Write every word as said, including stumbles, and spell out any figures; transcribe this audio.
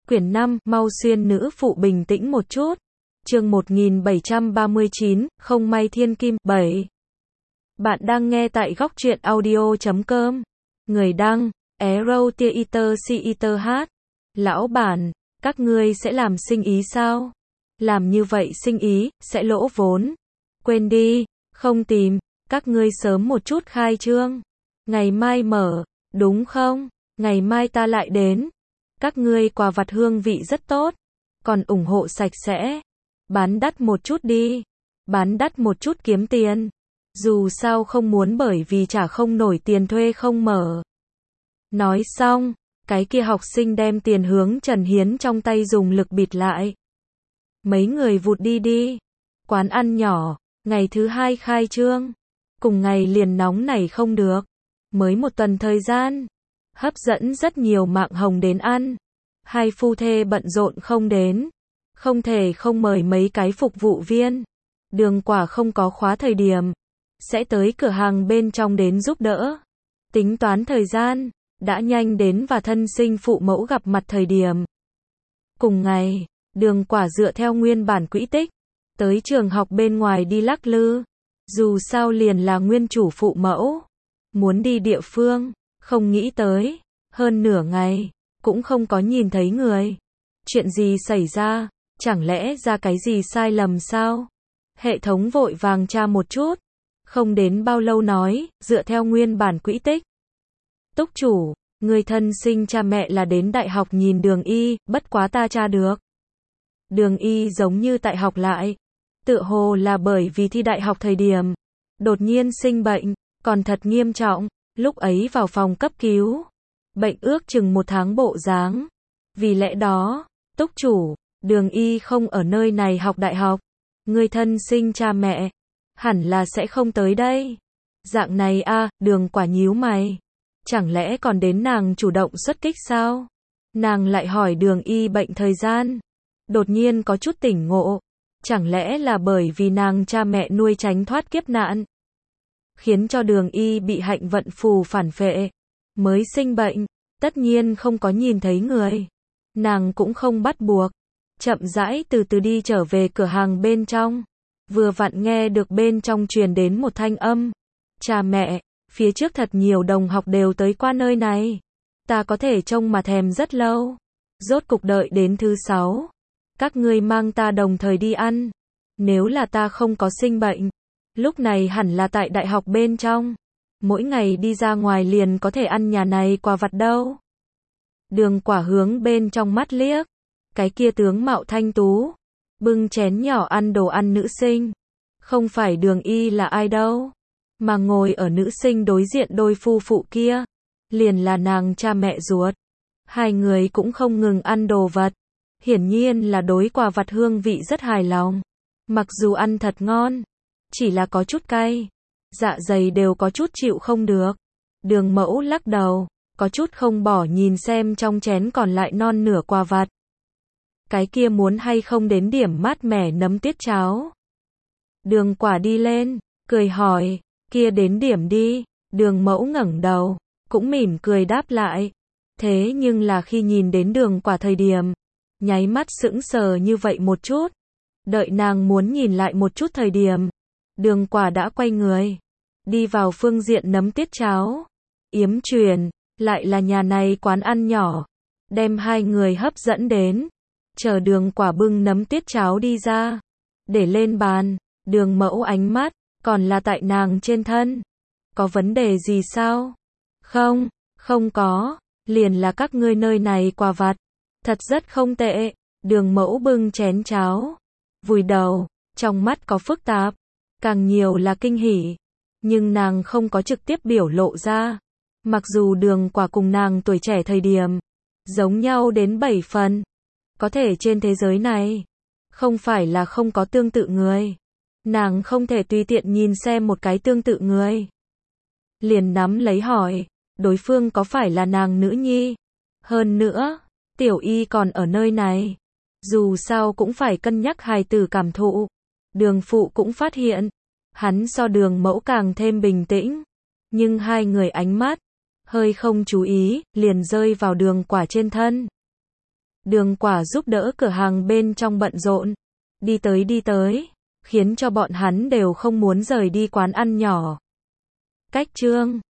Quyển năm, mau xuyên nữ phụ bình tĩnh một chút. Chương một nghìn bảy trăm ba mươi chín, không may thiên kim, bảy. Bạn đang nghe tại góc truyện audio chấm com. Người đăng, Arrow Theater Theater H. Lão bản, các ngươi sẽ làm sinh ý sao? Làm như vậy sinh ý, sẽ lỗ vốn. Quên đi, không tìm, các ngươi sớm một chút khai trương. Ngày mai mở, đúng không? Ngày mai ta lại đến. Các ngươi quà vặt hương vị rất tốt, còn ủng hộ sạch sẽ. Bán đắt một chút đi. Bán đắt một chút kiếm tiền. Dù sao không muốn bởi vì trả không nổi tiền thuê không mở. Nói xong, cái kia học sinh đem tiền hướng Trần Hiến trong tay dùng lực bịt lại. Mấy người vụt đi đi. Quán ăn nhỏ, ngày thứ hai khai trương. Cùng ngày liền nóng này không được. Mới một tuần thời gian. Hấp dẫn rất nhiều mạng hồng đến ăn. Hai phu thê bận rộn không đến. Không thể không mời mấy cái phục vụ viên. Đường Quả không có khóa thời điểm. Sẽ tới cửa hàng bên trong đến giúp đỡ. Tính toán thời gian. Đã nhanh đến và thân sinh phụ mẫu gặp mặt thời điểm. Cùng ngày, Đường Quả dựa theo nguyên bản quỹ tích. Tới trường học bên ngoài đi lắc lư. Dù sao liền là nguyên chủ phụ mẫu. Muốn đi địa phương. Không nghĩ tới. Hơn nửa ngày. Cũng không có nhìn thấy người. Chuyện gì xảy ra? Chẳng lẽ ra cái gì sai lầm sao? Hệ thống vội vàng tra một chút. Không đến bao lâu nói, dựa theo nguyên bản quỹ tích. Túc chủ, người thân sinh cha mẹ là đến đại học nhìn Đường Y, bất quá ta tra được. Đường Y giống như tại học lại. Tựa hồ là bởi vì thi đại học thời điểm. Đột nhiên sinh bệnh, còn thật nghiêm trọng. Lúc ấy vào phòng cấp cứu. Bệnh ước chừng một tháng bộ dáng. Vì lẽ đó, túc chủ, Đường Y không ở nơi này học đại học. Người thân sinh cha mẹ, hẳn là sẽ không tới đây. Dạng này a, à, Đường Quả nhíu mày. Chẳng lẽ còn đến nàng chủ động xuất kích sao? Nàng lại hỏi Đường Y bệnh thời gian. Đột nhiên có chút tỉnh ngộ. Chẳng lẽ là bởi vì nàng cha mẹ nuôi tránh thoát kiếp nạn. Khiến cho Đường Y bị hạnh vận phù phản phệ. Mới sinh bệnh, tất nhiên không có nhìn thấy người. Nàng cũng không bắt buộc. Chậm rãi từ từ đi trở về cửa hàng bên trong. Vừa vặn nghe được bên trong truyền đến một thanh âm. Cha mẹ, phía trước thật nhiều đồng học đều tới qua nơi này. Ta có thể trông mà thèm rất lâu. Rốt cục đợi đến thứ sáu. Các ngươi mang ta đồng thời đi ăn. Nếu là ta không có sinh bệnh. Lúc này hẳn là tại đại học bên trong. Mỗi ngày đi ra ngoài liền có thể ăn nhà này quà vặt đâu. Đường Quả hướng bên trong mắt liếc. Cái kia tướng mạo thanh tú. Bưng chén nhỏ ăn đồ ăn nữ sinh. Không phải Đường Y là ai đâu. Mà ngồi ở nữ sinh đối diện đôi phu phụ kia. Liền là nàng cha mẹ ruột. Hai người cũng không ngừng ăn đồ vật. Hiển nhiên là đối quà vặt hương vị rất hài lòng. Mặc dù ăn thật ngon. Chỉ là có chút cay. Dạ dày đều có chút chịu không được. Đường Mẫu lắc đầu. Có chút không bỏ nhìn xem trong chén còn lại non nửa quà vặt. Cái kia muốn hay không đến điểm mát mẻ nấm tiết cháo. Đường Quả đi lên. Cười hỏi. Kia đến điểm đi. Đường Mẫu ngẩng đầu. Cũng mỉm cười đáp lại. Thế nhưng là khi nhìn đến Đường Quả thời điểm. Nháy mắt sững sờ như vậy một chút. Đợi nàng muốn nhìn lại một chút thời điểm. Đường Quả đã quay người. Đi vào phương diện nấm tiết cháo. Yếm truyền. Lại là nhà này quán ăn nhỏ. Đem hai người hấp dẫn đến. Chờ Đường Quả bưng nấm tiết cháo đi ra. Để lên bàn. Đường Mẫu ánh mắt. Còn là tại nàng trên thân. Có vấn đề gì sao? Không, không có. Liền là các ngươi nơi này quà vặt. Thật rất không tệ. Đường Mẫu bưng chén cháo. Vùi đầu. Trong mắt có phức tạp. Càng nhiều là kinh hỉ. Nhưng nàng không có trực tiếp biểu lộ ra. Mặc dù Đường Quả cùng nàng tuổi trẻ thời điểm. Giống nhau đến bảy phần. Có thể trên thế giới này. Không phải là không có tương tự người. Nàng không thể tùy tiện nhìn xem một cái tương tự người. Liền nắm lấy hỏi. Đối phương có phải là nàng nữ nhi? Hơn nữa. Tiểu Y còn ở nơi này. Dù sao cũng phải cân nhắc hài tử cảm thụ. Đường Phụ cũng phát hiện. Hắn so Đường Mẫu càng thêm bình tĩnh. Nhưng hai người ánh mắt. Hơi không chú ý. Liền rơi vào Đường Quả trên thân. Đường Quả giúp đỡ cửa hàng bên trong bận rộn. Đi tới đi tới. Khiến cho bọn hắn đều không muốn rời đi quán ăn nhỏ. Cách chương